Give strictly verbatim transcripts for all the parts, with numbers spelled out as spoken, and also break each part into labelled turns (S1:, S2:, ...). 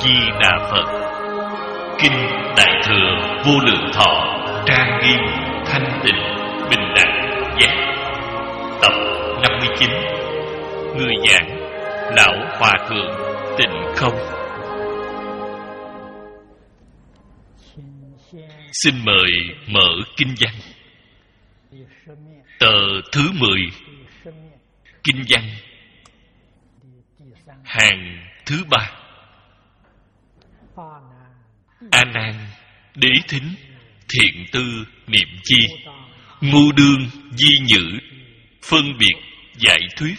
S1: Di Đà Phật. Kinh Đại Thừa Vô Lượng Thọ, trang nghiêm thanh tịnh bình đẳng giác. Tập năm mươi chín. Người giảng Lão Hòa Thượng Tịnh Không. Xin mời mở kinh văn. Tờ thứ mười, kinh văn, hàng thứ ba. A Nan, đế thính, thiện tư niệm chi, ngu đương di nhữ, phân biệt giải thuyết.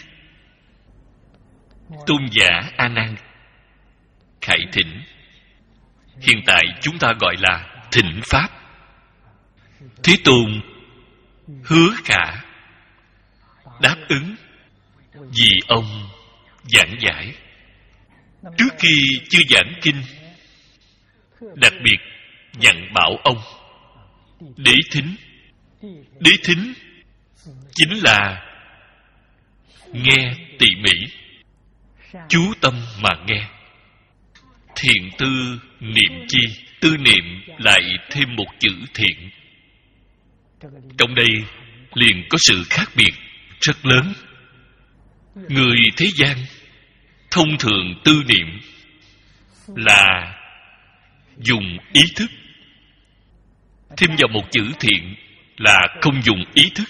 S1: Tôn giả A Nan, khải thỉnh. Hiện tại chúng ta gọi là thỉnh pháp. Thế Tôn hứa khả đáp ứng vì ông giảng giải. Trước khi chưa giảng kinh, đặc biệt dặn bảo ông đế thính. Đế thính chính là nghe tỉ mỉ, chú tâm mà nghe. Thiện tư niệm chi, tư niệm lại thêm một chữ thiện. Trong đây liền có sự khác biệt rất lớn. Người thế gian thông thường tư niệm là dùng ý thức, thêm vào một chữ thiện là không dùng ý thức.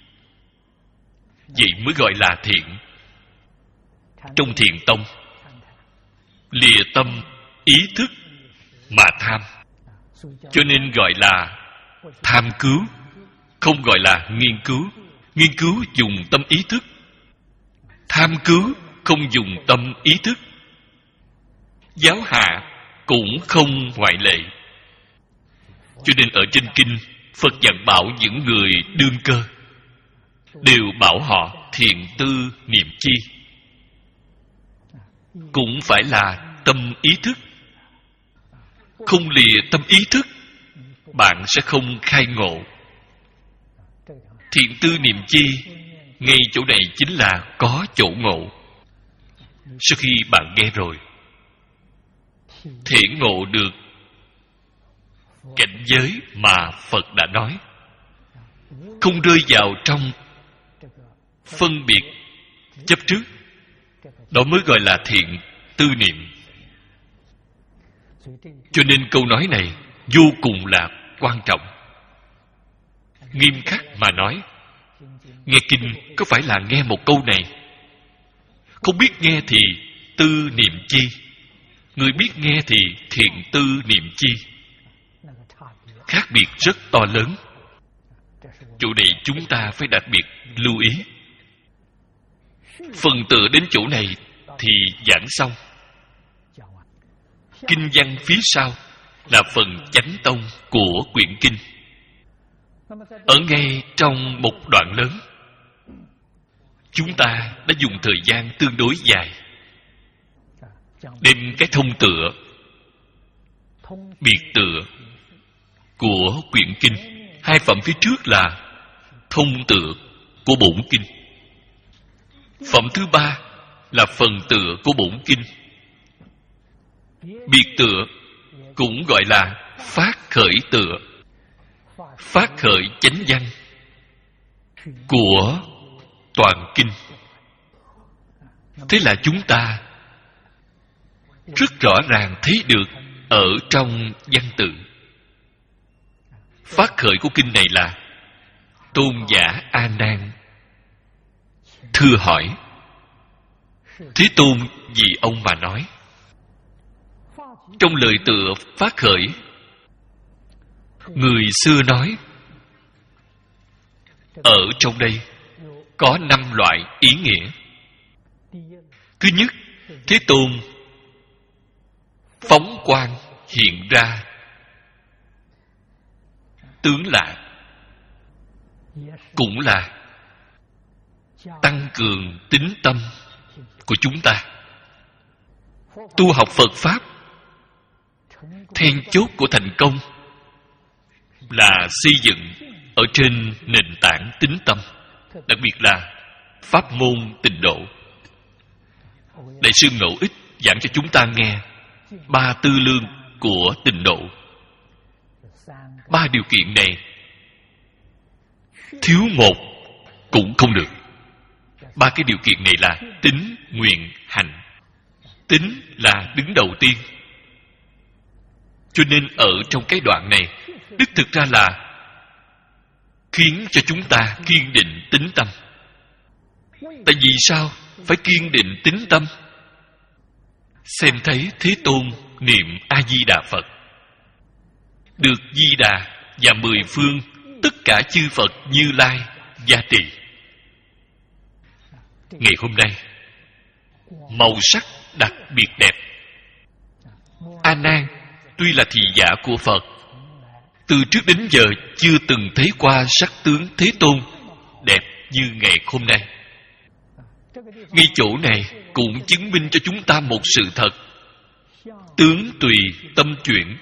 S1: Vậy mới gọi là thiện. Trong thiền tông, lìa tâm ý thức mà tham, cho nên gọi là tham cứu, không gọi là nghiên cứu. Nghiên cứu dùng tâm ý thức, tham cứu không dùng tâm ý thức. Giáo hạ cũng không ngoại lệ. Cho nên ở trên kinh, Phật dặn bảo những người đương cơ, đều bảo họ thiện tư niệm chi, cũng phải là tâm ý thức. Không lìa tâm ý thức, bạn sẽ không khai ngộ. Thiện tư niệm chi, ngay chỗ này chính là có chỗ ngộ. Sau khi bạn nghe rồi, thể ngộ được cảnh giới mà Phật đã nói, không rơi vào trong phân biệt chấp trước, đó mới gọi là thiện tư niệm. Cho nên câu nói này vô cùng là quan trọng. Nghiêm khắc mà nói, nghe kinh có phải là nghe một câu này? Không biết nghe thì tư niệm chi, người biết nghe thì thiện tư niệm chi. Khác biệt rất to lớn. Chỗ này chúng ta phải đặc biệt lưu ý. Phần tựa đến chỗ này thì giảng xong. Kinh văn phía sau là phần chánh tông của quyển kinh. Ở ngay trong một đoạn lớn, chúng ta đã dùng thời gian tương đối dài đem cái thông tựa, biệt tựa của quyển kinh. Hai phẩm phía trước là thông tựa của bổn kinh. Phẩm thứ ba là phần tựa của bổn kinh. Biệt tựa cũng gọi là phát khởi tựa, phát khởi chánh văn của toàn kinh. Thế là chúng ta rất rõ ràng thấy được ở trong văn tự. Phát khởi của kinh này là Tôn giả A Nan thưa hỏi. Thế Tôn vì ông mà nói. Trong lời tựa phát khởi, người xưa nói ở trong đây có năm loại ý nghĩa. Thứ nhất, Thế Tôn phóng quang hiện ra, tướng lạ, cũng là tăng cường tín tâm của chúng ta. Tu học Phật Pháp, then chốt của thành công là xây dựng ở trên nền tảng tín tâm, đặc biệt là pháp môn tịnh độ. Đại sư Ngẫu Ích giảng cho chúng ta nghe ba tư lương của tịnh độ. Ba điều kiện này thiếu một cũng không được. Ba cái điều kiện này là tín, nguyện, hành. Tín là đứng đầu tiên. Cho nên ở trong cái đoạn này, Đức thực ra là khiến cho chúng ta kiên định tín tâm. Tại vì sao phải kiên định tín tâm? Xem thấy Thế Tôn niệm A-di-đà Phật, được Di Đà và mười phương tất cả chư Phật Như Lai gia trì. Ngày hôm nay màu sắc đặc biệt đẹp. A Nan tuy là thị giả của Phật, từ trước đến giờ chưa từng thấy qua sắc tướng Thế Tôn đẹp như ngày hôm nay. Ngay chỗ này cũng chứng minh cho chúng ta một sự thật: tướng tùy tâm chuyển.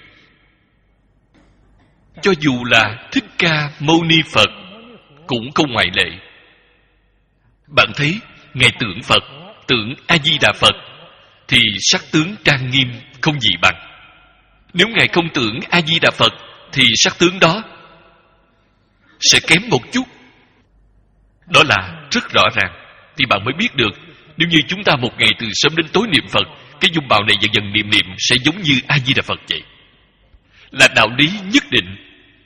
S1: Cho dù là Thích Ca Mâu Ni Phật cũng không ngoại lệ. Bạn thấy Ngài tưởng Phật, tưởng A-di-đà Phật thì sắc tướng trang nghiêm không gì bằng. Nếu Ngài không tưởng A-di-đà Phật thì sắc tướng đó sẽ kém một chút. Đó là rất rõ ràng. Thì bạn mới biết được, nếu như chúng ta một ngày từ sớm đến tối niệm Phật, cái dung mạo này dần dần niệm niệm sẽ giống như A-di-đà Phật vậy. Là đạo lý nhất định.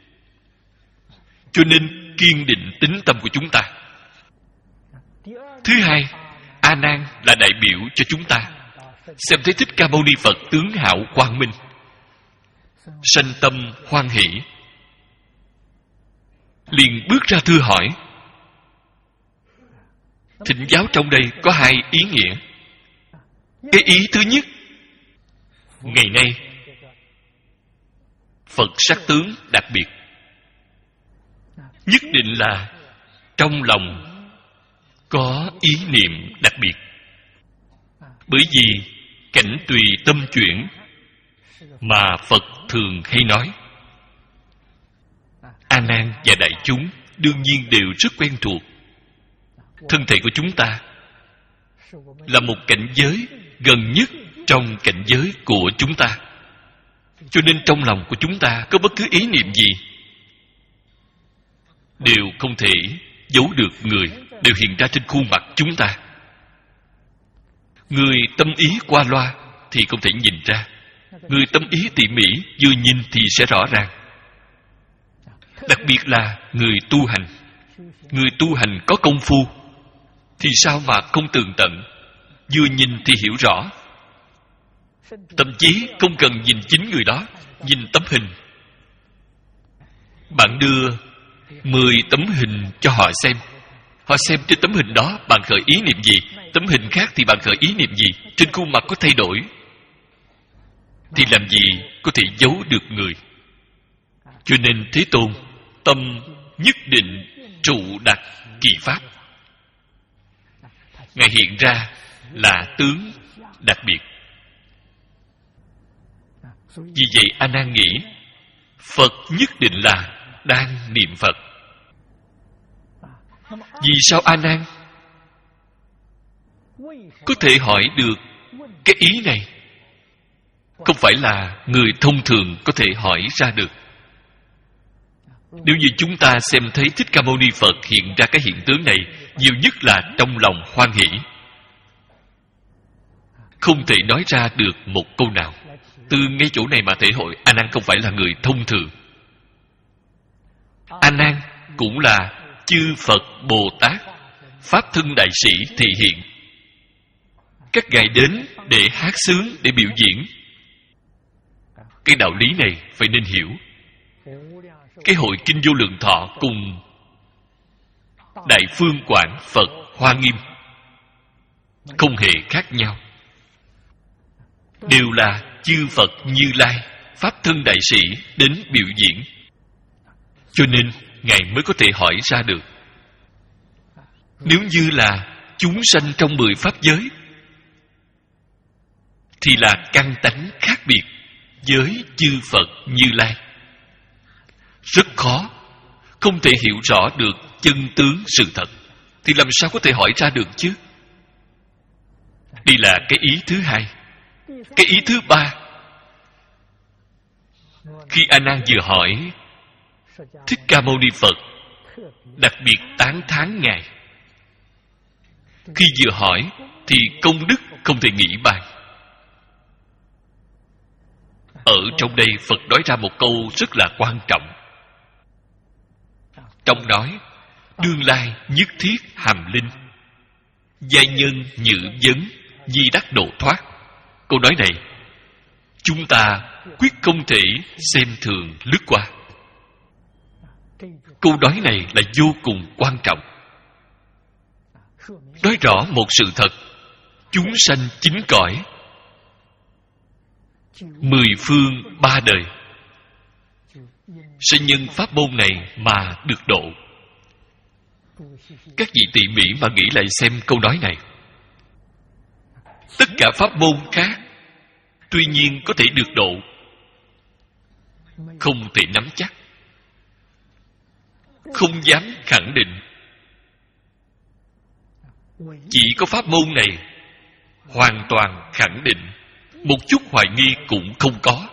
S1: Cho nên kiên định tín tâm của chúng ta. Thứ hai, A Nan là đại biểu cho chúng ta xem thấy Thích Ca Mâu Ni Phật tướng hảo quang minh, sanh tâm hoan hỷ, liền bước ra thưa hỏi. Thỉnh giáo trong đây có hai ý nghĩa. Cái ý thứ nhất, ngày nay Phật sắc tướng đặc biệt, nhất định là trong lòng có ý niệm đặc biệt. Bởi vì cảnh tùy tâm chuyển mà Phật thường hay nói. A Nan và đại chúng đương nhiên đều rất quen thuộc. Thân thể của chúng ta là một cảnh giới gần nhất trong cảnh giới của chúng ta. Cho nên trong lòng của chúng ta có bất cứ ý niệm gì đều không thể giấu được người, đều hiện ra trên khuôn mặt chúng ta. Người tâm ý qua loa thì không thể nhìn ra. Người tâm ý tỉ mỉ vừa nhìn thì sẽ rõ ràng. Đặc biệt là người tu hành. Người tu hành có công phu thì sao mà không tường tận, vừa nhìn thì hiểu rõ. Thậm chí không cần nhìn chính người đó, nhìn tấm hình. Bạn đưa mười tấm hình cho họ xem, họ xem trên tấm hình đó bạn khởi ý niệm gì, tấm hình khác thì bạn khởi ý niệm gì, trên khuôn mặt có thay đổi, thì làm gì có thể giấu được người. Cho nên Thế Tôn tâm nhất định trụ đặt kỳ pháp. Ngài hiện ra là tướng đặc biệt. Vì vậy A Nan nghĩ Phật nhất định là đang niệm Phật. Vì sao A Nan có thể hỏi được cái ý này? Không phải là người thông thường có thể hỏi ra được. Nếu như chúng ta xem thấy Thích Ca Mâu Ni Phật hiện ra cái hiện tướng này, nhiều nhất là trong lòng hoan hỷ, không thể nói ra được một câu nào. Từ ngay chỗ này mà thể hội A Nan không phải là người thông thường. A Nan cũng là chư Phật Bồ Tát Pháp thân đại sĩ thị hiện. Các ngài đến để hát sướng, để biểu diễn. Cái đạo lý này phải nên hiểu. Cái hội Kinh Vô Lượng Thọ cùng Đại Phương Quảng Phật Hoa Nghiêm không hề khác nhau, đều là chư Phật Như Lai Pháp thân đại sĩ đến biểu diễn. Cho nên ngài mới có thể hỏi ra được. Nếu như là chúng sanh trong mười pháp giới thì là căn tánh khác biệt với chư Phật Như Lai, rất khó, không thể hiểu rõ được chân tướng sự thật, thì làm sao có thể hỏi ra được chứ? Đây là cái ý thứ hai. Cái ý thứ ba, Khi A Nan vừa hỏi, Thích Ca Mâu Ni Phật đặc biệt tán thán Ngài. Khi vừa hỏi thì công đức không thể nghĩ bàn. Ở trong đây Phật nói ra một câu rất là quan trọng. Trong nói, đương lai nhất thiết hàm linh, giai nhân nhự vấn, di đắc độ thoát. Câu nói này chúng ta quyết không thể xem thường lướt qua. Câu nói này là vô cùng quan trọng, nói rõ một sự thật: chúng sanh chín cõi, mười phương ba đời sẽ nhân pháp môn này mà được độ. Các vị tỉ mỉ mà nghĩ lại xem câu nói này. Tất cả pháp môn khác tuy nhiên có thể được độ, không thể nắm chắc, không dám khẳng định. Chỉ có pháp môn này hoàn toàn khẳng định, một chút hoài nghi cũng không có.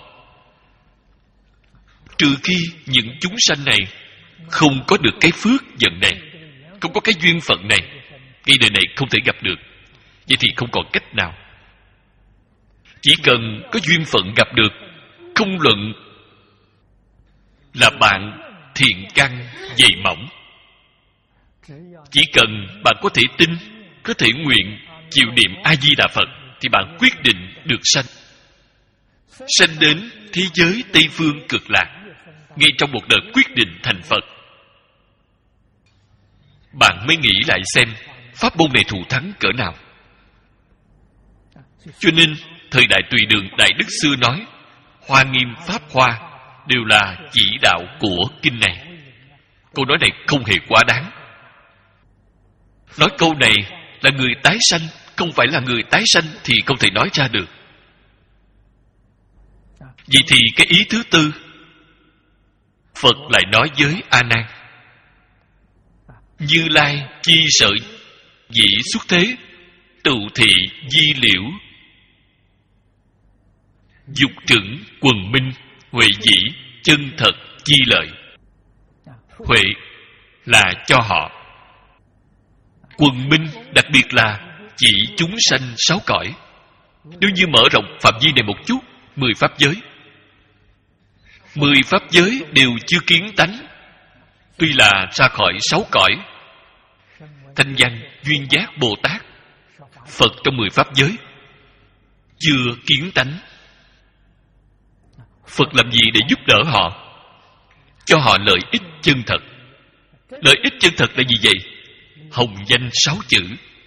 S1: Trừ khi những chúng sanh này không có được cái phước vận này, không có cái duyên phận này, ngay đời này không thể gặp được, vậy thì không còn cách nào. Chỉ cần có duyên phận gặp được, không luận là bạn thiện căn dày mỏng, chỉ cần bạn có thể tin, có thể nguyện, chịu niệm A Di Đà Phật, thì bạn quyết định được sanh. Sanh đến thế giới Tây Phương Cực Lạc, ngay trong một đợt quyết định thành Phật. Bạn mới nghĩ lại xem pháp môn này thù thắng cỡ nào. Cho nên thời đại Tùy Đường Đại Đức xưa nói, Hoa Nghiêm Pháp Hoa đều là chỉ đạo của kinh này. Câu nói này không hề quá đáng. Nói câu này là người tái sanh, không phải là người tái sanh thì không thể nói ra được. Vậy thì cái ý thứ tư, Phật lại nói với A Nan, Như Lai chi sợ dĩ xuất thế, tựu thị di liễu, dục trững quần minh, huệ dĩ chân thật chi lợi. Huệ là cho họ, quần minh đặc biệt là chỉ chúng sanh sáu cõi. Nếu như mở rộng phạm vi này một chút, mười pháp giới, mười pháp giới đều chưa kiến tánh, tuy là ra khỏi sáu cõi. Thanh Văn, Duyên Giác, Bồ Tát, Phật trong mười pháp giới chưa kiến tánh. Phật làm gì để giúp đỡ họ? Cho họ lợi ích chân thật. Lợi ích chân thật là gì vậy? Hồng danh sáu chữ.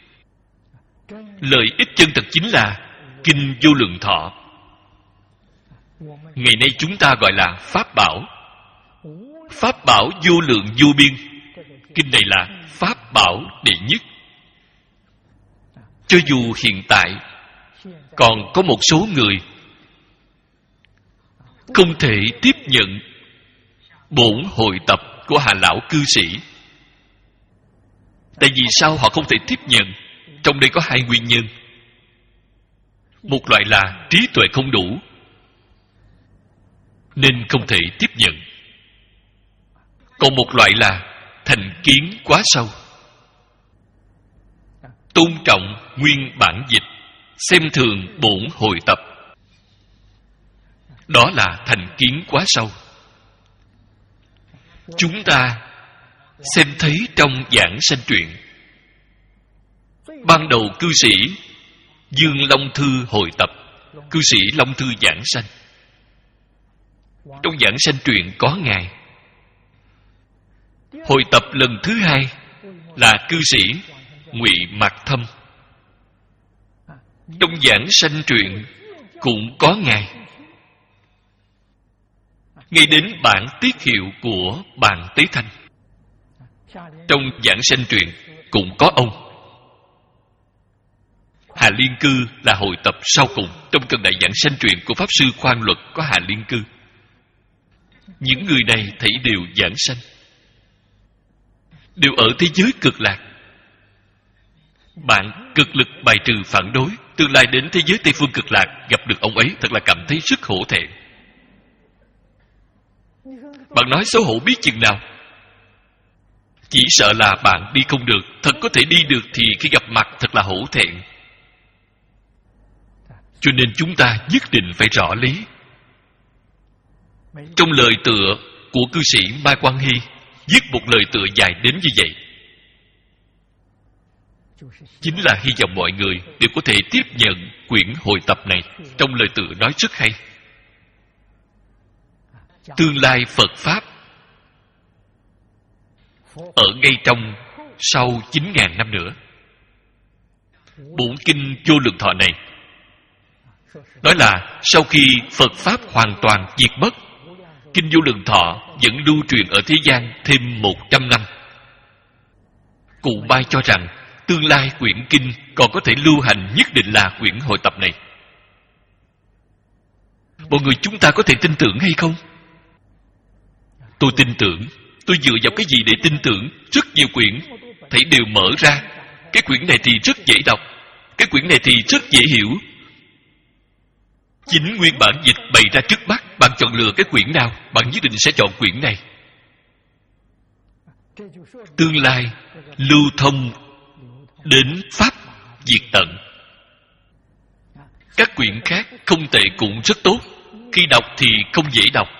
S1: Lợi ích chân thật chính là Kinh Vô Lượng Thọ. Ngày nay chúng ta gọi là Pháp Bảo. Pháp Bảo vô lượng vô biên. Kinh này là Pháp Bảo đệ nhất. Cho dù hiện tại còn có một số người không thể tiếp nhận bổn hội tập của Hà Lão cư sĩ. Tại vì sao họ không thể tiếp nhận? Trong đây có hai nguyên nhân. Một loại là trí tuệ không đủ, nên không thể tiếp nhận. Còn một loại là thành kiến quá sâu, tôn trọng nguyên bản dịch, xem thường bổn hội tập. Đó là thành kiến quá sâu. Chúng ta xem thấy trong giảng sanh truyện, ban đầu cư sĩ Dương Long Thư hội tập, cư sĩ Long Thư giảng sanh. Trong giảng sanh truyện có Ngài. Hội tập lần thứ hai là cư sĩ Ngụy Mạc Thâm. Trong giảng sanh truyện cũng có Ngài. Ngay đến bản tiết hiệu của Bàn Tế Thanh, trong giảng sanh truyện cũng có ông. Hà Liên Cư là hội tập sau cùng. Trong cận đại giảng sanh truyện của Pháp Sư Khoan Luật có Hà Liên Cư. Những người này thảy đều giảng sanh, đều ở thế giới cực lạc. Bạn cực lực bài trừ phản đối, tương lai đến thế giới Tây Phương Cực Lạc gặp được ông ấy, thật là cảm thấy rất hổ thẹn. Bạn nói xấu hổ biết chừng nào. Chỉ sợ là bạn đi không được. Thật có thể đi được thì khi gặp mặt thật là hổ thẹn. Cho nên chúng ta nhất định phải rõ lý. Trong lời tựa của cư sĩ Mai Quang Hy viết một lời tựa dài đến như vậy, chính là hy vọng mọi người đều có thể tiếp nhận quyển hội tập này. Trong lời tựa nói rất hay. Tương lai Phật Pháp ở ngay trong sau chín ngàn năm nữa. Bổn kinh Vô Lượng Thọ này nói là sau khi Phật Pháp hoàn toàn diệt mất, kinh Vô Lượng Thọ vẫn lưu truyền ở thế gian thêm một trăm năm. Cụ Bai cho rằng tương lai quyển kinh còn có thể lưu hành nhất định là quyển hội tập này. Mọi người chúng ta có thể tin tưởng hay không? Tôi tin tưởng. Tôi dựa vào cái gì để tin tưởng? Rất nhiều quyển thầy đều mở ra. Cái quyển này thì rất dễ đọc, cái quyển này thì rất dễ hiểu. Chính nguyên bản dịch bày ra trước mắt, bạn chọn lựa cái quyển nào, bạn nhất định sẽ chọn quyển này. Tương lai lưu thông đến Pháp diệt tận. Các quyển khác không tệ cũng rất tốt. Khi đọc thì không dễ đọc,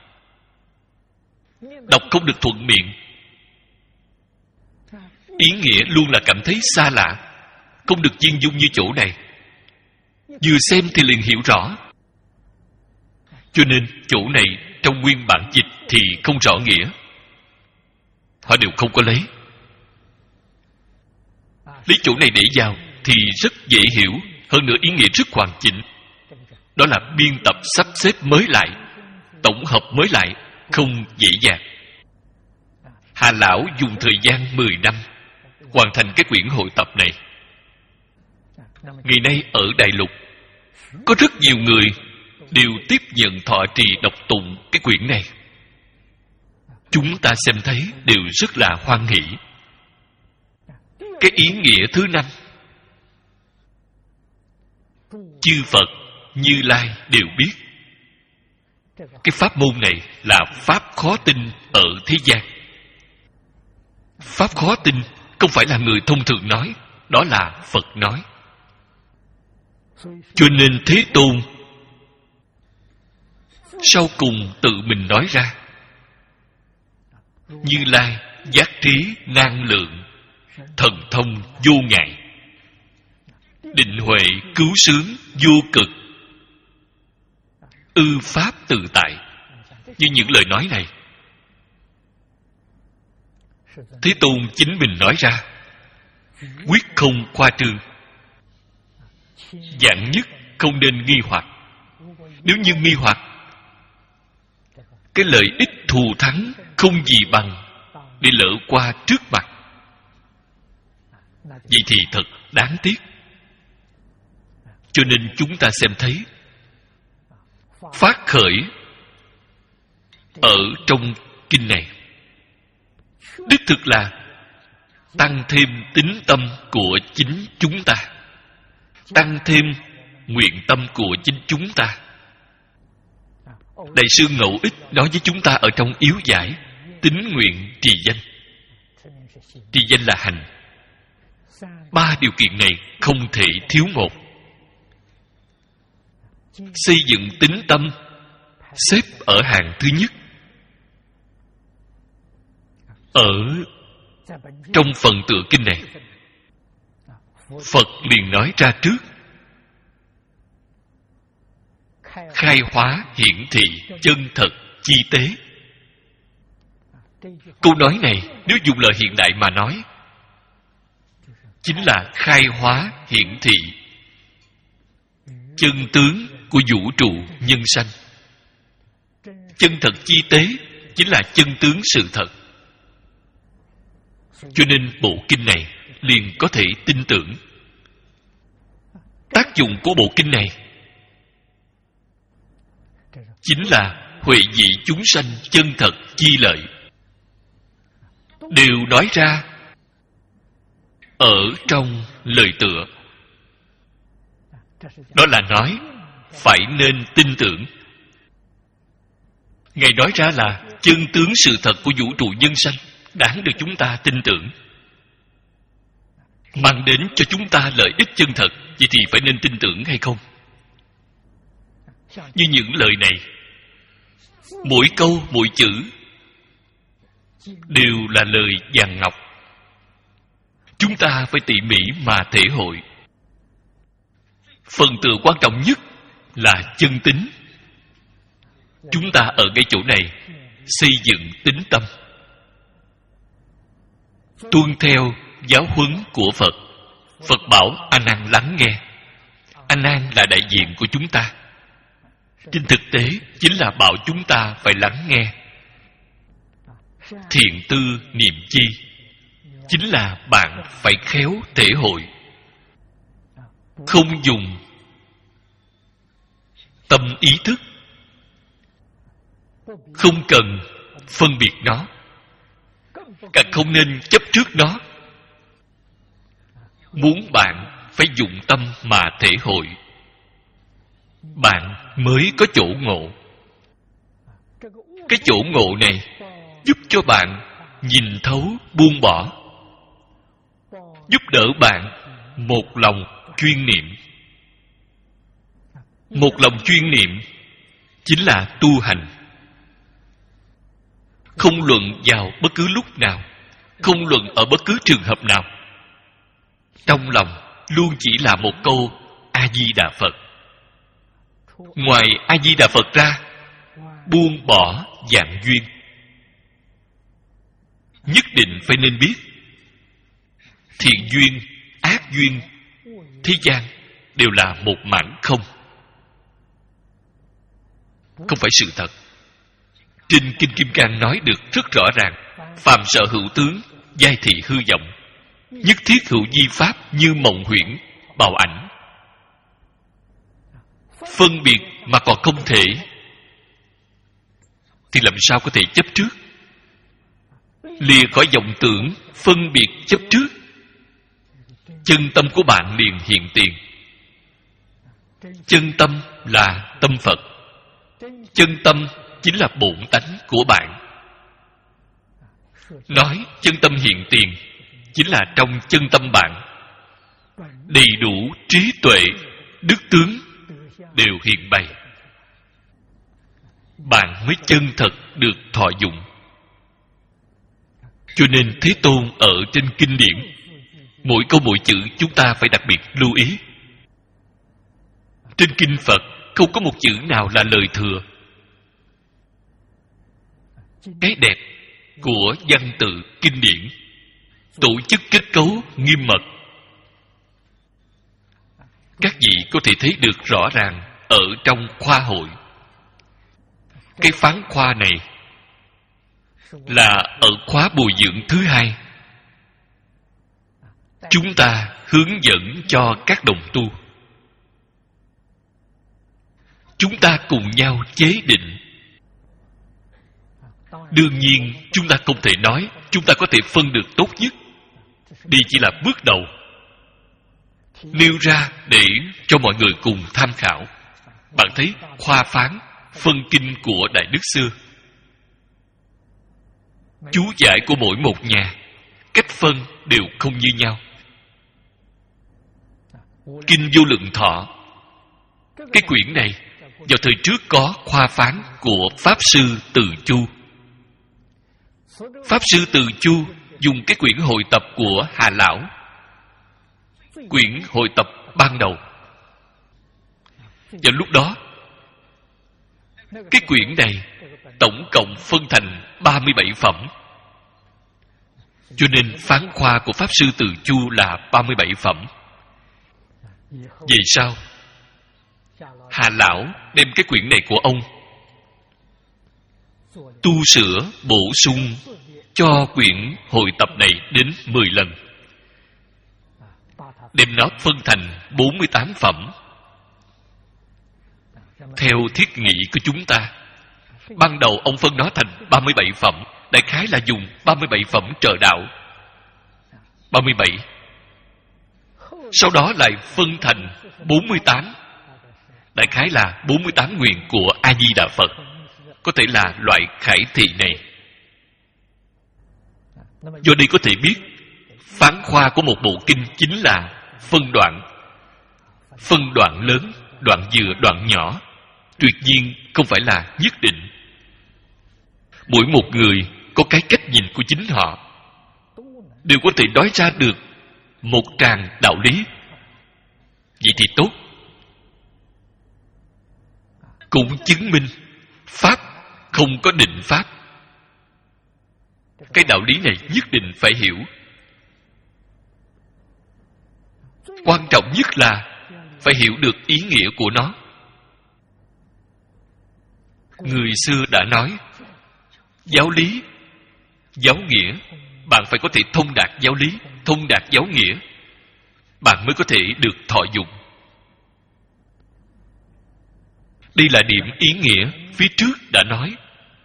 S1: đọc không được thuận miệng, ý nghĩa luôn là cảm thấy xa lạ, không được viên dung như chỗ này. Vừa xem thì liền hiểu rõ. Cho nên chỗ này trong nguyên bản dịch thì không rõ nghĩa, họ đều không có lấy. Lấy chỗ này để vào thì rất dễ hiểu, hơn nữa ý nghĩa rất hoàn chỉnh. Đó là biên tập sắp xếp mới lại, tổng hợp mới lại, không dễ dàng. Hà Lão dùng thời gian mười năm hoàn thành cái quyển hội tập này. Ngày nay ở Đại Lục có rất nhiều người đều tiếp nhận thọ trì đọc tụng cái quyển này. Chúng ta xem thấy đều rất là hoan hỷ. Cái ý nghĩa thứ năm, chư Phật Như Lai đều biết. Cái pháp môn này là pháp khó tin ở thế gian. Pháp khó tin không phải là người thông thường nói, đó là Phật nói. Cho nên Thế Tôn sau cùng tự mình nói ra: Như Lai giác trí ngang lượng, thần thông vô ngại, định huệ cứu sướng vô cực, ư pháp tự tại. Như những lời nói này Thế Tôn chính mình nói ra, quyết không khoa trương. Dạng nhất không nên nghi hoặc. Nếu như nghi hoặc, cái lợi ích thù thắng không gì bằng để lỡ qua trước mặt. Vậy thì thật đáng tiếc. Cho nên chúng ta xem thấy phát khởi ở trong kinh này đích thực là tăng thêm tín tâm của chính chúng ta, tăng thêm nguyện tâm của chính chúng ta. Đại sư Ngẫu Ích nói với chúng ta ở trong yếu giải: tín nguyện trì danh. Trì danh là hành. Ba điều kiện này không thể thiếu một. Xây dựng tín tâm xếp ở hàng thứ nhất. Ở trong phần tựa kinh này, Phật liền nói ra trước: khai hóa hiển thị chân thật chi tế. Câu nói này nếu dùng lời hiện đại mà nói, chính là khai hóa hiển thị chân tướng của vũ trụ nhân sanh. Chân thật chi tế chính là chân tướng sự thật. Cho nên bộ kinh này liền có thể tin tưởng. Tác dụng của bộ kinh này chính là huệ vị chúng sanh chân thật chi lợi, đều nói ra ở trong lời tựa. Đó là nói phải nên tin tưởng. Ngài nói ra là chân tướng sự thật của vũ trụ nhân sanh, đáng được chúng ta tin tưởng, mang đến cho chúng ta lợi ích chân thật. Vậy thì phải nên tin tưởng hay không? Như những lời này, mỗi câu mỗi chữ đều là lời vàng ngọc. Chúng ta phải tỉ mỉ mà thể hội. Phần tựa quan trọng nhất là chân tính. Chúng ta ở cái chỗ này xây dựng tín tâm, tuân theo giáo huấn của Phật. Phật bảo A Nan lắng nghe. A Nan là đại diện của chúng ta. Trên thực tế chính là bảo chúng ta phải lắng nghe. Thiện tư niệm chi, chính là bạn phải khéo thể hội, không dùng tâm ý thức, không cần phân biệt nó, càng không nên chấp trước nó. Muốn bạn phải dụng tâm mà thể hội, bạn mới có chỗ ngộ. Cái chỗ ngộ này giúp cho bạn nhìn thấu buông bỏ, giúp đỡ bạn một lòng chuyên niệm. Một lòng chuyên niệm chính là tu hành. Không luận vào bất cứ lúc nào, không luận ở bất cứ trường hợp nào, trong lòng luôn chỉ là một câu A Di Đà Phật. Ngoài A Di Đà Phật ra, buông bỏ vạn duyên. Nhất định phải nên biết, thiện duyên, ác duyên, thế gian đều là một mảng không, không phải sự thật. Trên Kinh Kim Cang nói được rất rõ ràng: phàm sở hữu tướng, giai thị hư vọng, nhất thiết hữu di pháp, như mộng huyễn, bào ảnh. Phân biệt mà còn không thể, thì làm sao có thể chấp trước? Lìa khỏi vọng tưởng, phân biệt chấp trước, chân tâm của bạn liền hiện tiền. Chân tâm là tâm Phật. Chân tâm chính là bổn tánh của bạn. Nói chân tâm hiện tiền chính là trong chân tâm bạn đầy đủ trí tuệ, đức tướng đều hiện bày, bạn mới chân thật được thọ dụng. Cho nên Thế Tôn ở trên kinh điển, mỗi câu mỗi chữ chúng ta phải đặc biệt lưu ý. Trên kinh Phật không có một chữ nào là lời thừa. Cái đẹp của văn tự kinh điển, tổ chức kết cấu nghiêm mật, các vị có thể thấy được rõ ràng ở trong khoa hội. Cái phán khoa này là ở khóa bồi dưỡng thứ hai. Chúng ta hướng dẫn cho các đồng tu. Chúng ta cùng nhau chế định. Đương nhiên chúng ta không thể nói chúng ta có thể phân được tốt nhất. Đây chỉ là bước đầu, nêu ra để cho mọi người cùng tham khảo. Bạn thấy khoa phán, phân kinh của Đại Đức xưa, chú giải của mỗi một nhà, cách phân đều không như nhau. Kinh Vô Lượng Thọ, cái quyển này vào thời trước có khoa phán của Pháp Sư Từ Chu. Pháp Sư Từ Chu dùng cái quyển hội tập của Hà Lão, quyển hội tập ban đầu. Vào lúc đó, cái quyển này tổng cộng phân thành ba mươi bảy phẩm. Cho nên phán khoa của Pháp Sư Từ Chu là ba mươi bảy phẩm. Về sau, Hà Lão đem cái quyển này của ông tu sửa, bổ sung cho quyển hội tập này đến mười lần, đem nó phân thành bốn mươi tám phẩm. Theo thiết nghĩ của chúng ta, ban đầu ông phân nó thành ba mươi bảy phẩm, đại khái là dùng ba mươi bảy phẩm trợ đạo. ba mươi bảy. Sau đó lại phân thành bốn mươi tám, đại khái là bốn mươi tám nguyện của A Di Đà Phật. có thể là loại khải thị này. Do đây có thể biết phán khoa của một bộ kinh chính là phân đoạn. Phân đoạn lớn, đoạn vừa, đoạn nhỏ, tuyệt nhiên không phải là nhất định. Mỗi một người có cái cách nhìn của chính họ, đều có thể nói ra được một tràng đạo lý. Vậy thì tốt. Cũng chứng minh pháp không có định pháp. Cái đạo lý này nhất định phải hiểu. Quan trọng nhất là phải hiểu được ý nghĩa của nó. Người xưa đã nói, giáo lý, giáo nghĩa, bạn phải có thể thông đạt giáo lý, thông đạt giáo nghĩa, bạn mới có thể được thọ dụng. Đây là điểm ý nghĩa phía trước đã nói.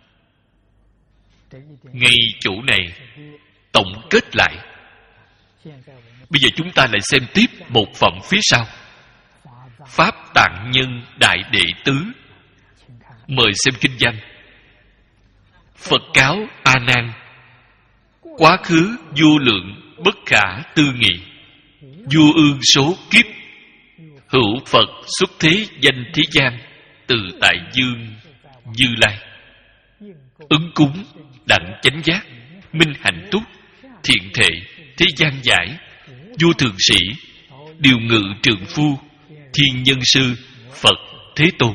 S1: Ngay chỗ này tổng kết lại. Bây giờ chúng ta lại xem tiếp một phẩm phía sau. Pháp Tạng Nhân Đại Đệ Tứ. Mời xem kinh văn. Phật cáo A Nan: quá khứ vô lượng bất khả tư nghị, vô ương số kiếp, hữu Phật xuất thế danh thế gian, từ tại dương Như Lai. Ứng cúng, đặng chánh giác, minh hạnh túc, thiện thệ, thế gian giải, vô thường sĩ, điều ngự trượng phu, thiên nhân sư, Phật Thế Tôn.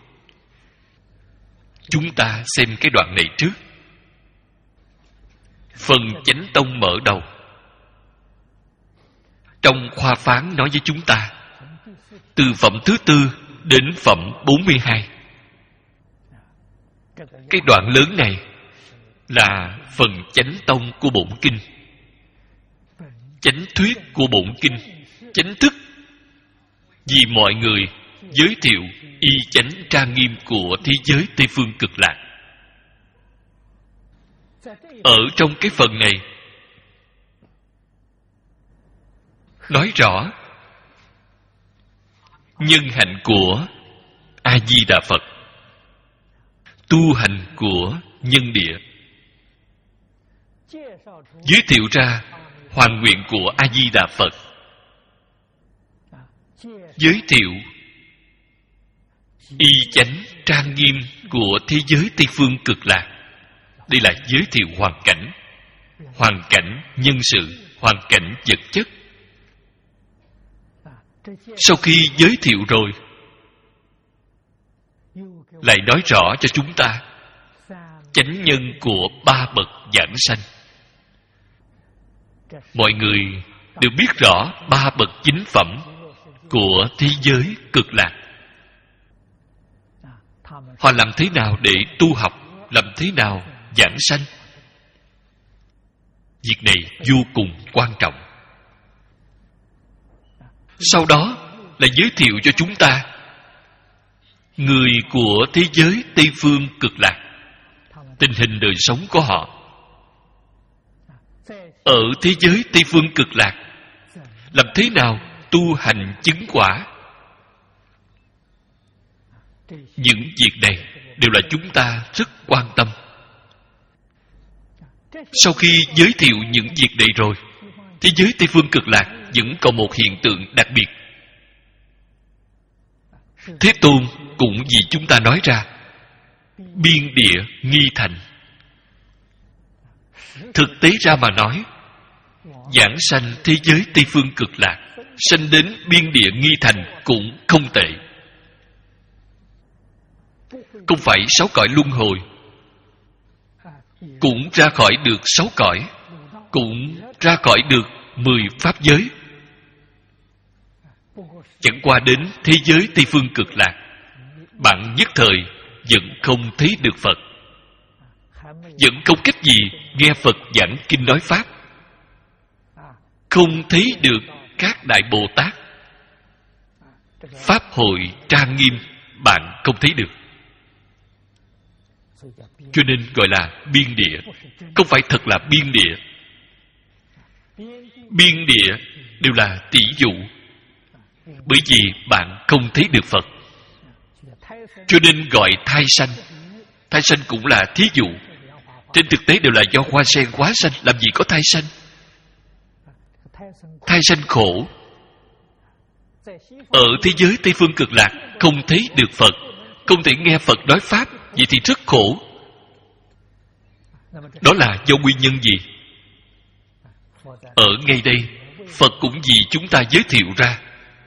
S1: Chúng ta xem cái đoạn này trước. Phần Chánh Tông mở đầu. Trong khoa phán nói với chúng ta, từ phẩm thứ tư đến phẩm bốn mươi hai. Cái đoạn lớn này là phần chánh tông của bổn kinh, chánh thuyết của bổn kinh, chánh thức, vì mọi người giới thiệu y chánh trang nghiêm của thế giới Tây Phương Cực Lạc. Ở trong cái phần này nói rõ nhân hạnh của A Di Đà Phật, tu hành của nhân địa, giới thiệu ra hoàn nguyện của A Di Đà Phật, giới thiệu y chánh trang nghiêm của thế giới Tây Phương Cực Lạc. Đây là giới thiệu hoàn cảnh, hoàn cảnh nhân sự, hoàn cảnh vật chất. Sau khi giới thiệu rồi, lại nói rõ cho chúng ta chánh nhân của ba bậc giảng sanh. Mọi người đều biết rõ ba bậc chính phẩm của thế giới Cực Lạc. Họ làm thế nào để tu học, làm thế nào giảng sanh. Việc này vô cùng quan trọng. Sau đó là giới thiệu cho chúng ta người của thế giới Tây Phương Cực Lạc, tình hình đời sống của họ. Ở thế giới Tây Phương Cực Lạc, làm thế nào tu hành chứng quả. Những việc này đều là chúng ta rất quan tâm. Sau khi giới thiệu những việc này rồi, thế giới Tây Phương Cực Lạc vẫn còn một hiện tượng đặc biệt. Thế Tôn cũng vì chúng ta nói ra, biên địa nghi thành. Thực tế ra mà nói, giảng sanh thế giới Tây Phương Cực Lạc, sanh đến biên địa nghi thành cũng không tệ. Không phải sáu cõi luân hồi, cũng ra khỏi được sáu cõi, cũng ra khỏi được mười pháp giới. Chẳng qua đến thế giới Tây Phương Cực Lạc, bạn nhất thời vẫn không thấy được Phật, vẫn không cách gì nghe Phật giảng kinh nói pháp, không thấy được các đại Bồ Tát. Pháp hội trang nghiêm bạn không thấy được. Cho nên gọi là biên địa, không phải thật là biên địa. Biên địa đều là tỷ dụ, bởi vì bạn không thấy được Phật. Cho nên gọi thai sanh. thai sanh cũng là thí dụ. Trên thực tế đều là do hoa sen quá sanh, làm gì có thai sanh. Thai sanh khổ. Ở thế giới Tây Phương Cực Lạc không thấy được Phật, không thể nghe Phật nói Pháp, vậy thì rất khổ. Đó là do nguyên nhân gì? Ở ngay đây, Phật cũng vì chúng ta giới thiệu ra.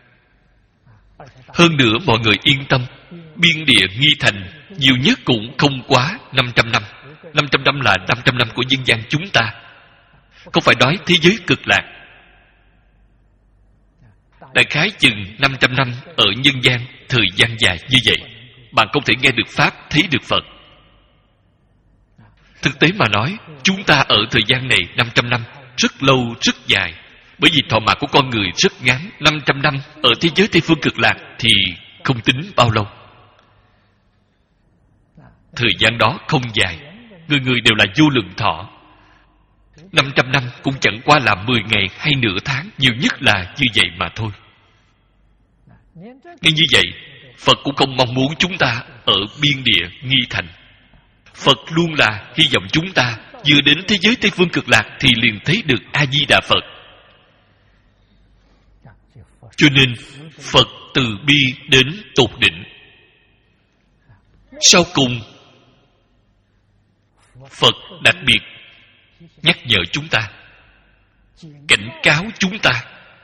S1: Hơn nữa mọi người yên tâm, biên địa nghi thành nhiều nhất cũng không quá năm trăm năm. năm trăm năm là năm trăm năm của nhân gian chúng ta, không phải nói thế giới Cực Lạc. Đại khái chừng năm trăm năm ở nhân gian, thời gian dài như vậy, bạn không thể nghe được Pháp, thấy được Phật. Thực tế mà nói, chúng ta ở thời gian này năm trăm năm, rất lâu, rất dài. Bởi vì thọ mạng của con người rất ngắn. Năm trăm năm ở thế giới Tây Phương Cực Lạc thì không tính bao lâu. Thời gian đó không dài, người người đều là vô lượng thọ. Năm trăm năm cũng chẳng qua là mười ngày hay nửa tháng, nhiều nhất là như vậy mà thôi. Ngay như vậy, Phật cũng không mong muốn chúng ta ở biên địa nghi thành. Phật luôn là hy vọng chúng ta vừa đến thế giới Tây Phương Cực Lạc thì liền thấy được A-di-đà Phật. Cho nên Phật từ bi đến tột đỉnh. Sau cùng, Phật đặc biệt nhắc nhở chúng ta, cảnh cáo chúng ta,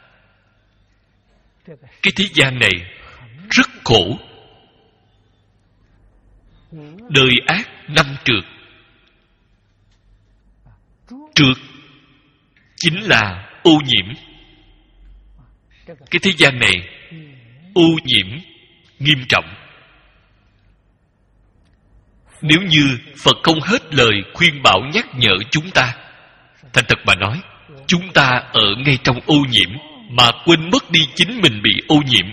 S1: cái thế gian này rất khổ. Đời ác năm trượt. Trượt chính là ô nhiễm. Cái thế gian này ô nhiễm nghiêm trọng. Nếu như Phật không hết lời khuyên bảo nhắc nhở chúng ta, thành thật mà nói, chúng ta ở ngay trong ô nhiễm mà quên mất đi chính mình bị ô nhiễm.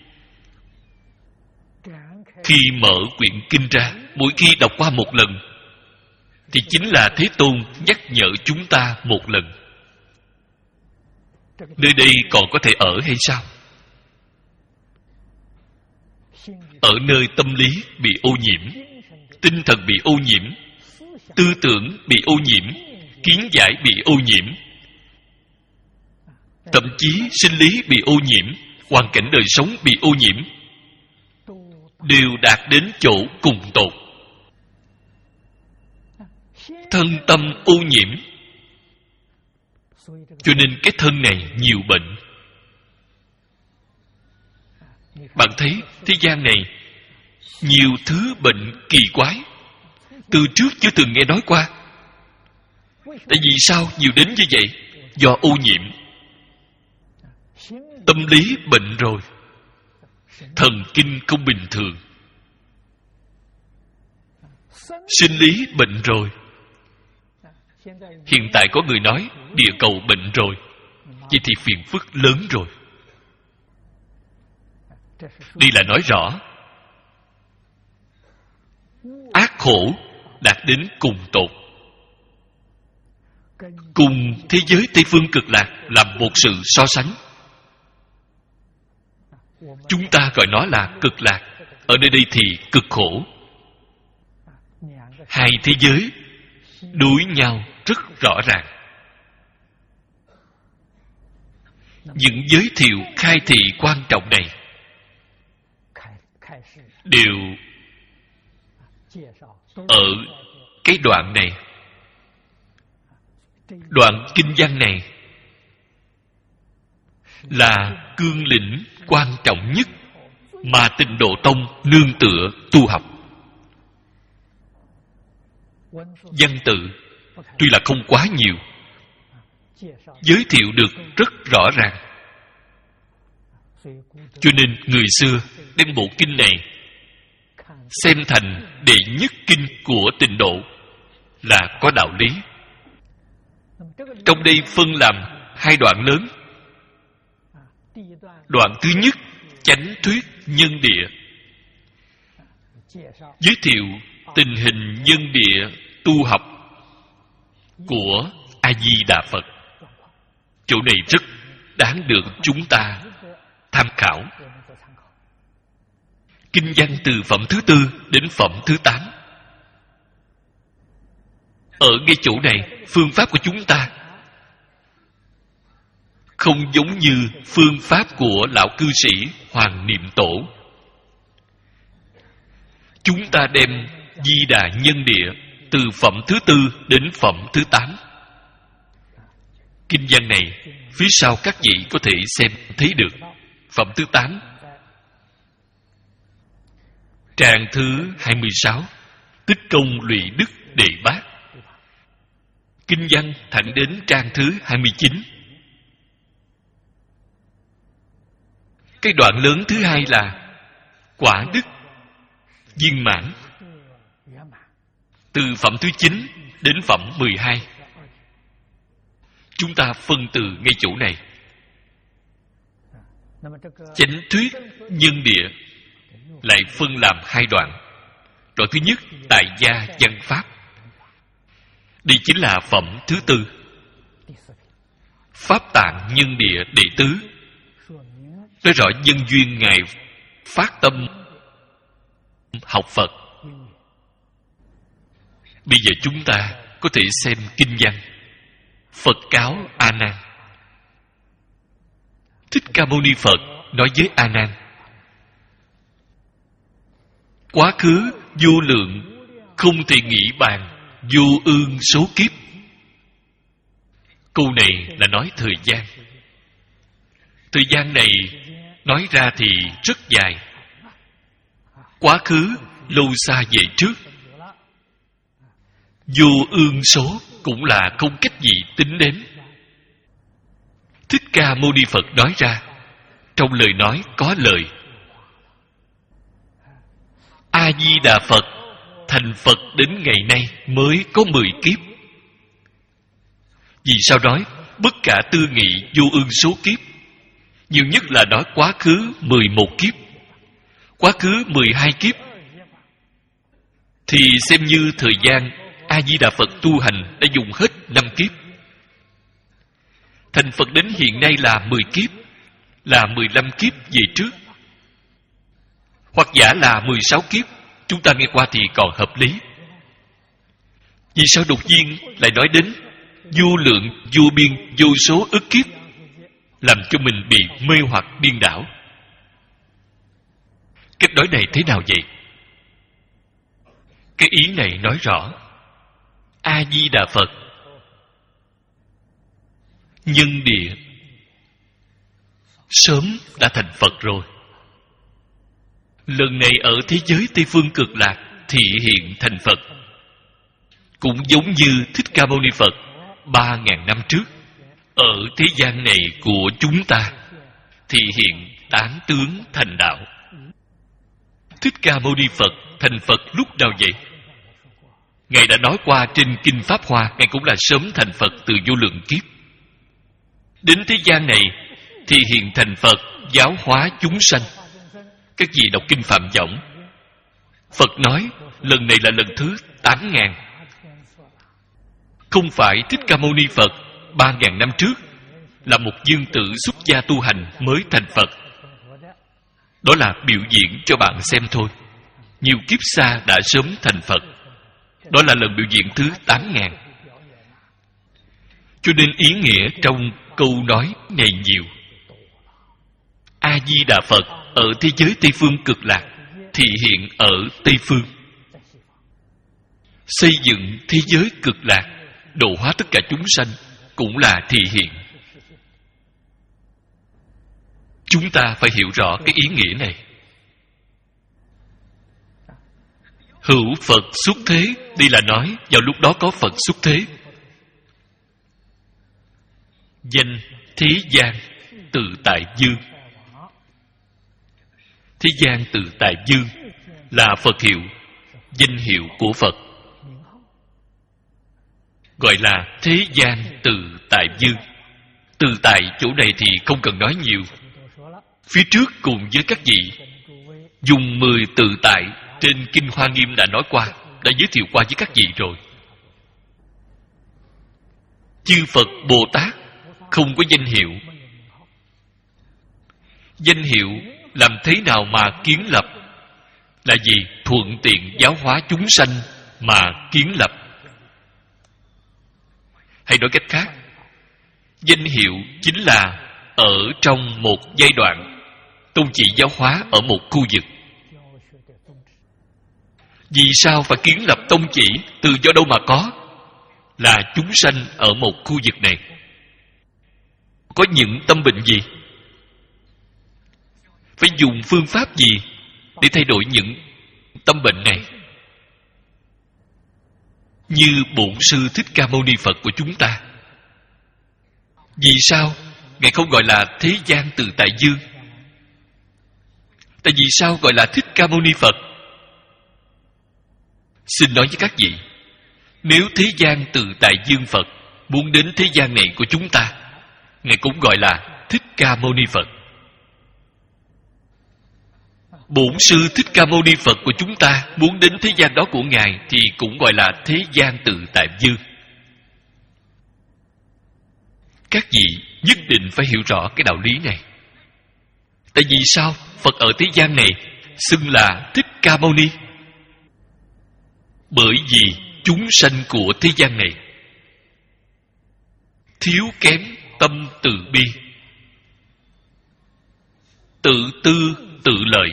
S1: Khi mở quyển kinh ra, mỗi khi đọc qua một lần thì chính là Thế Tôn nhắc nhở chúng ta một lần. Nơi đây còn có thể ở hay sao? Ở nơi tâm lý bị ô nhiễm, tinh thần bị ô nhiễm, tư tưởng bị ô nhiễm, kiến giải bị ô nhiễm, thậm chí sinh lý bị ô nhiễm, hoàn cảnh đời sống bị ô nhiễm, đều đạt đến chỗ cùng tột. Thân tâm ô nhiễm, cho nên cái thân này nhiều bệnh. Bạn thấy thế gian này nhiều thứ bệnh kỳ quái, từ trước chưa từng nghe nói qua. Tại vì sao nhiều đến như vậy? Do ô nhiễm. Tâm lý bệnh rồi, thần kinh không bình thường, sinh lý bệnh rồi. Hiện tại có người nói địa cầu bệnh rồi, vậy thì phiền phức lớn rồi. Đây là nói rõ ác khổ đạt đến cùng tột. Cùng thế giới Tây Phương Cực Lạc làm một sự so sánh. Chúng ta gọi nó là cực lạc, ở nơi đây thì cực khổ. Hai thế giới đối nhau rất rõ ràng. Những giới thiệu khai thị quan trọng này đều ở cái đoạn này. Đoạn kinh văn này là cương lĩnh quan trọng nhất mà Tịnh Độ Tông nương tựa tu học. Văn tự tuy là không quá nhiều, giới thiệu được rất rõ ràng. Cho nên người xưa đem bộ kinh này xem thành đệ nhất kinh của Tịnh Độ là có đạo lý. Trong đây phân làm hai đoạn lớn. Đoạn thứ nhất, chánh thuyết nhân địa, giới thiệu tình hình nhân địa tu học của A-di-đà Phật. Chỗ này rất đáng được chúng ta tham khảo. Kinh văn từ phẩm thứ tư đến phẩm thứ tám ở ngay chỗ này, phương pháp của chúng ta không giống như phương pháp của lão cư sĩ Hoàng Niệm Tổ. Chúng ta đem Di Đà Nhân Địa từ phẩm thứ tư đến phẩm thứ tám. Kinh văn này phía sau các vị có thể xem thấy được. Phẩm thứ tám, trang thứ hai mươi sáu, Tích Công Lụy Đức Đệ Bát. Kinh văn thẳng đến trang thứ hai mươi chín. Cái đoạn lớn thứ hai là quả đức viên mãn, từ phẩm thứ chín đến phẩm mười hai. Chúng ta phân từ ngay chỗ này. Chánh thuyết nhân địa lại phân làm hai đoạn. Đoạn thứ nhất, tại gia văn pháp. Đây chính là phẩm thứ tư. Pháp tạng nhân địa đệ tứ, nói rõ nhân duyên Ngài phát tâm học Phật. Bây giờ chúng ta có thể xem kinh văn. Phật cáo A Nan. Thích Ca Mâu Ni Phật nói với A Nan: quá khứ vô lượng, không thể nghĩ bàn, vô ương số kiếp. Câu này là nói thời gian. Thời gian này nói ra thì rất dài. Quá khứ lâu xa về trước, vô ương số cũng là không cách gì tính đến. Thích Ca Mâu Ni Phật nói ra, trong lời nói có lời. A Di Đà Phật thành Phật đến ngày nay mới có mười kiếp. Vì sao nói bất cả tư nghị vô ương số kiếp? Nhiều nhất là nói quá khứ mười một kiếp, quá khứ mười hai kiếp, thì xem như thời gian A Di Đà Phật tu hành đã dùng hết năm kiếp. Thành Phật đến hiện nay là mười kiếp, là mười lăm kiếp về trước, hoặc giả là mười sáu kiếp. Chúng ta nghe qua thì còn hợp lý. Vì sao đột nhiên lại nói đến vô lượng, vô biên, vô số ức kiếp, làm cho mình bị mê hoặc điên đảo? Cách nói này thế nào vậy? Cái ý này nói rõ A Di Đà Phật nhân địa sớm đã thành Phật rồi. Lần này ở thế giới Tây Phương Cực Lạc thị hiện thành Phật, cũng giống như Thích Ca Mâu Ni Phật ba ngàn năm trước ở thế gian này của chúng ta thị hiện tán tướng thành đạo. Thích Ca Mâu Ni Phật thành Phật lúc nào vậy? Ngài đã nói qua trên Kinh Pháp Hoa, Ngài cũng là sớm thành Phật từ vô lượng kiếp. Đến thế gian này thì hiện thành Phật giáo hóa chúng sanh. Các vị đọc Kinh Phạm Võng, Phật nói lần này là lần thứ tám ngàn. Không phải Thích Ca Mâu Ni Phật ba ngàn năm trước là một dương tử xuất gia tu hành mới thành Phật. Đó là biểu diễn cho bạn xem thôi. Nhiều kiếp xa đã sớm thành Phật. Đó là lần biểu diễn thứ tám ngàn. Cho nên ý nghĩa trong câu nói này nhiều. A Di Đà Phật ở thế giới Tây Phương Cực Lạc thị hiện ở Tây Phương, xây dựng thế giới Cực Lạc, độ hóa tất cả chúng sanh, cũng là thị hiện. Chúng ta phải hiểu rõ cái ý nghĩa này. Hữu Phật xuất thế, đây là nói vào lúc đó có Phật xuất thế. Danh thế gian tự tại dương. Thế gian tự tại dương là Phật hiệu, danh hiệu của Phật, gọi là thế gian tự tại dương. Tự tại chỗ này thì không cần nói nhiều. Phía trước cùng với các vị dùng mười tự tại trên Kinh Hoa Nghiêm đã nói qua, đã giới thiệu qua với các vị rồi. Chư Phật Bồ Tát không có danh hiệu. Danh hiệu làm thế nào mà kiến lập? Là gì? Thuận tiện giáo hóa chúng sanh mà kiến lập. Hay nói cách khác, danh hiệu chính là ở trong một giai đoạn tôn chỉ giáo hóa ở một khu vực. Vì sao phải kiến lập tông chỉ? Từ do đâu mà có? Là chúng sanh ở một khu vực này có những tâm bệnh gì? Phải dùng phương pháp gì để thay đổi những tâm bệnh này? Như Bổn Sư Thích Ca Mâu Ni Phật của chúng ta. Vì sao Ngài không gọi là Thế gian Tự Tại Dương? Tại vì sao gọi là Thích Ca Mâu Ni Phật? Xin nói với các vị, nếu Thế gian Tự Tại Dương Phật muốn đến thế gian này của chúng ta, Ngài cũng gọi là Thích Ca Mâu Ni Phật. Bổn Sư Thích Ca Mâu Ni Phật của chúng ta muốn đến thế gian đó của Ngài thì cũng gọi là Thế gian Tự Tại Dương. Các vị nhất định phải hiểu rõ cái đạo lý này. Tại vì sao Phật ở thế gian này xưng là Thích Ca Mâu Ni? Bởi vì chúng sanh của thế gian này thiếu kém tâm từ bi, tự tư tự lợi.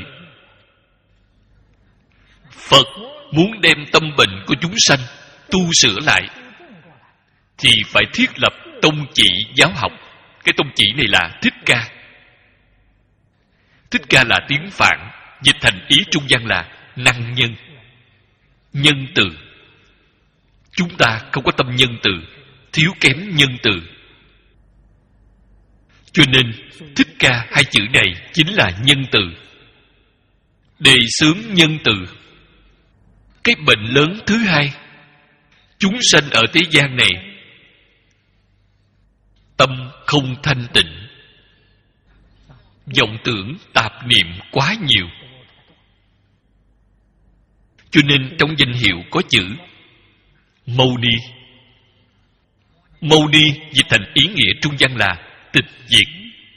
S1: Phật muốn đem tâm bệnh của chúng sanh tu sửa lại thì phải thiết lập tông chỉ giáo học. Cái tông chỉ này là Thích Ca. Thích Ca là tiếng Phạn, dịch thành ý trung văn là năng nhân, nhân từ. Chúng ta không có tâm nhân từ, thiếu kém nhân từ. Cho nên Thích Ca hai chữ này chính là nhân từ, đề xướng nhân từ. Cái bệnh lớn thứ hai, chúng sanh ở thế gian này tâm không thanh tịnh, vọng tưởng tạp niệm quá nhiều. Cho nên trong danh hiệu có chữ Mâu Ni. Mâu Ni dịch thành ý nghĩa trung văn là tịch diệt.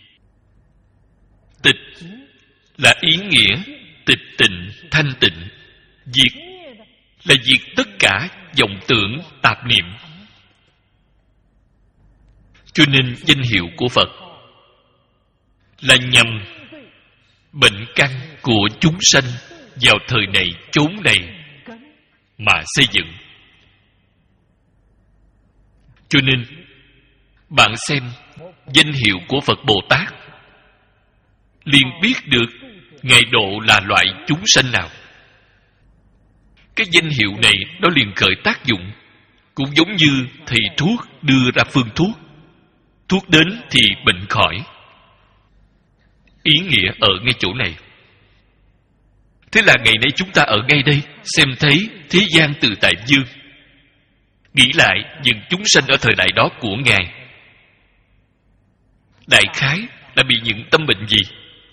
S1: Tịch là ý nghĩa tịch tịnh, thanh tịnh. Diệt là diệt tất cả vọng tưởng tạp niệm. Cho nên danh hiệu của Phật là nhằm bệnh căn của chúng sanh vào thời này chốn này mà xây dựng. Cho nên bạn xem danh hiệu của Phật Bồ Tát liền biết được Ngài độ là loại chúng sanh nào. Cái danh hiệu này nó liền khởi tác dụng, cũng giống như thầy thuốc đưa ra phương thuốc. Thuốc đến thì bệnh khỏi. Ý nghĩa ở ngay chỗ này. Thế là ngày nay chúng ta ở ngay đây xem thấy thế gian Tự Tại Dương. Nghĩ lại những chúng sanh ở thời đại đó của Ngài, đại khái là bị những tâm bệnh gì?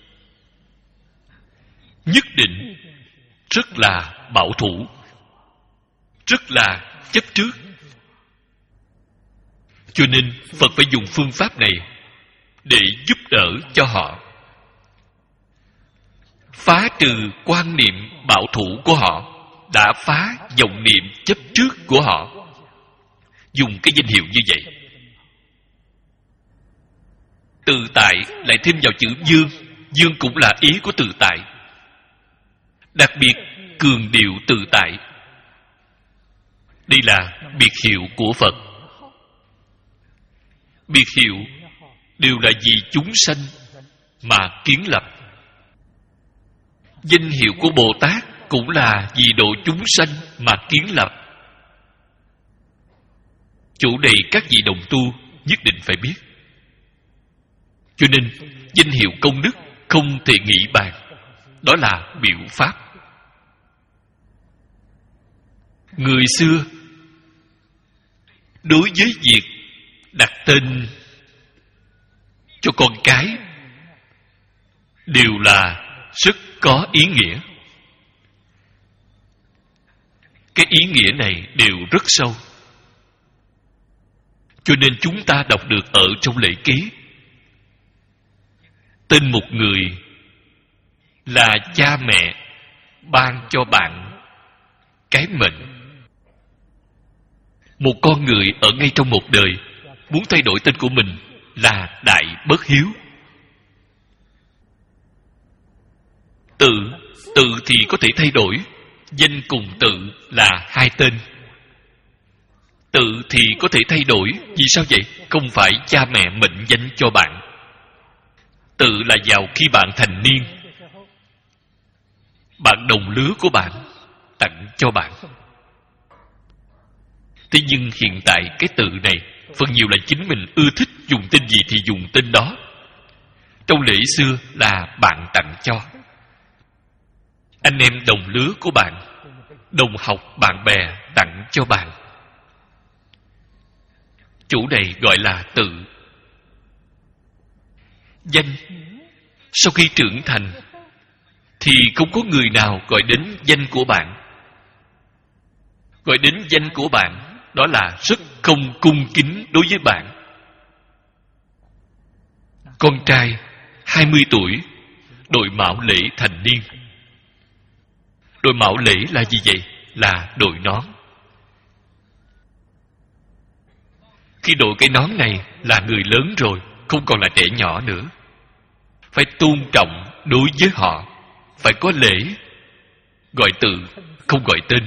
S1: Nhất định rất là bảo thủ, rất là chấp trước. Cho nên Phật phải dùng phương pháp này để giúp đỡ cho họ, phá trừ quan niệm bảo thủ của họ, đã phá vọng niệm chấp trước của họ. Dùng cái danh hiệu như vậy. Tự tại lại thêm vào chữ dương. Dương cũng là ý của tự tại, đặc biệt cường điệu tự tại. Đây là biệt hiệu của Phật. Biệt hiệu đều là vì chúng sanh mà kiến lập. Danh hiệu của Bồ Tát cũng là vì độ chúng sanh mà kiến lập. Chỗ này các vị đồng tu nhất định phải biết. Cho nên danh hiệu công đức không thể nghĩ bàn. Đó là biểu pháp. Người xưa đối với việc đặt tên cho con cái đều là rất có ý nghĩa. Cái ý nghĩa này đều rất sâu. Cho nên chúng ta đọc được ở trong lễ ký, tên một người là cha mẹ ban cho bạn cái mệnh. Một con người ở ngay trong một đời muốn thay đổi tên của mình là đại bất hiếu. Tự, tự thì có thể thay đổi. Danh cùng tự là hai tên. Tự thì có thể thay đổi. Vì sao vậy? Không phải cha mẹ mệnh danh cho bạn. Tự là vào khi bạn thành niên, bạn đồng lứa của bạn tặng cho bạn. Thế nhưng hiện tại cái tự này phần nhiều là chính mình ưa thích dùng tên gì thì dùng tên đó. Trong lễ xưa là bạn tặng cho. Anh em đồng lứa của bạn, đồng học bạn bè tặng cho bạn. Chủ này gọi là tự. Danh, sau khi trưởng thành thì không có người nào gọi đến danh của bạn. Gọi đến danh của bạn, đó là rất không cung kính đối với bạn. Con trai hai mươi tuổi đội mão lễ thành niên. Đội mão lễ là gì vậy? Là đội nón. Khi đội cái nón này là người lớn rồi, không còn là trẻ nhỏ nữa. Phải tôn trọng đối với họ, phải có lễ. Gọi tự, không gọi tên.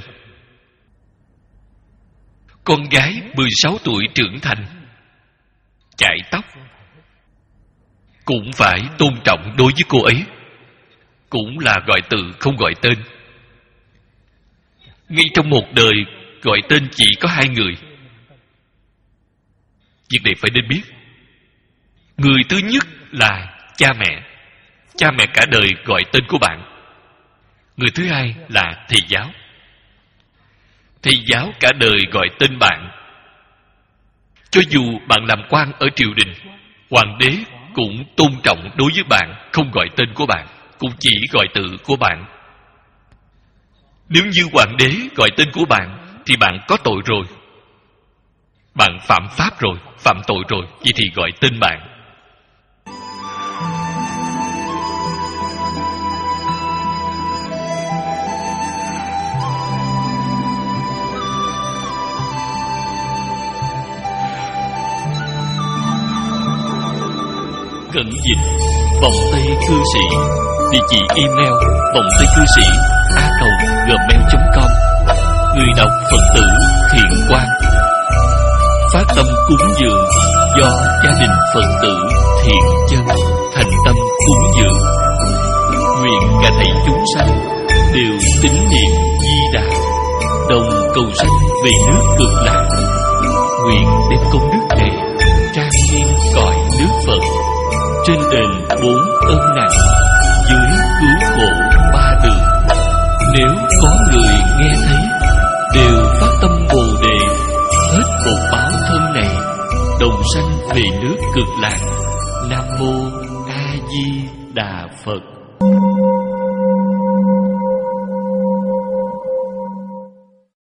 S1: Con gái mười sáu tuổi trưởng thành, chải tóc, cũng phải tôn trọng đối với cô ấy. Cũng là gọi tự, không gọi tên. Ngay trong một đời, gọi tên chỉ có hai người. Việc này phải nên biết. Người thứ nhất là cha mẹ. Cha mẹ cả đời gọi tên của bạn. Người thứ hai là thầy giáo. Thầy giáo cả đời gọi tên bạn. Cho dù bạn làm quan ở triều đình, hoàng đế cũng tôn trọng đối với bạn, không gọi tên của bạn, cũng chỉ gọi tự của bạn. Nếu như hoàng đế gọi tên của bạn thì bạn có tội rồi. Bạn phạm pháp rồi, phạm tội rồi, vậy thì gọi tên bạn. Cận dịch vòng tay cư sĩ. Địa chỉ email vòng tay cư sĩ a còng gmail chấm com. Người đọc Phật tử Thiện Quang. Phát tâm cúng dường do gia đình Phật tử Thiện Chân thành tâm cúng dường. Nguyện cả thảy chúng sanh đều tín niệm Di Đà, đồng cầu sanh về nước Cực Lạc. Nguyện đem công đức này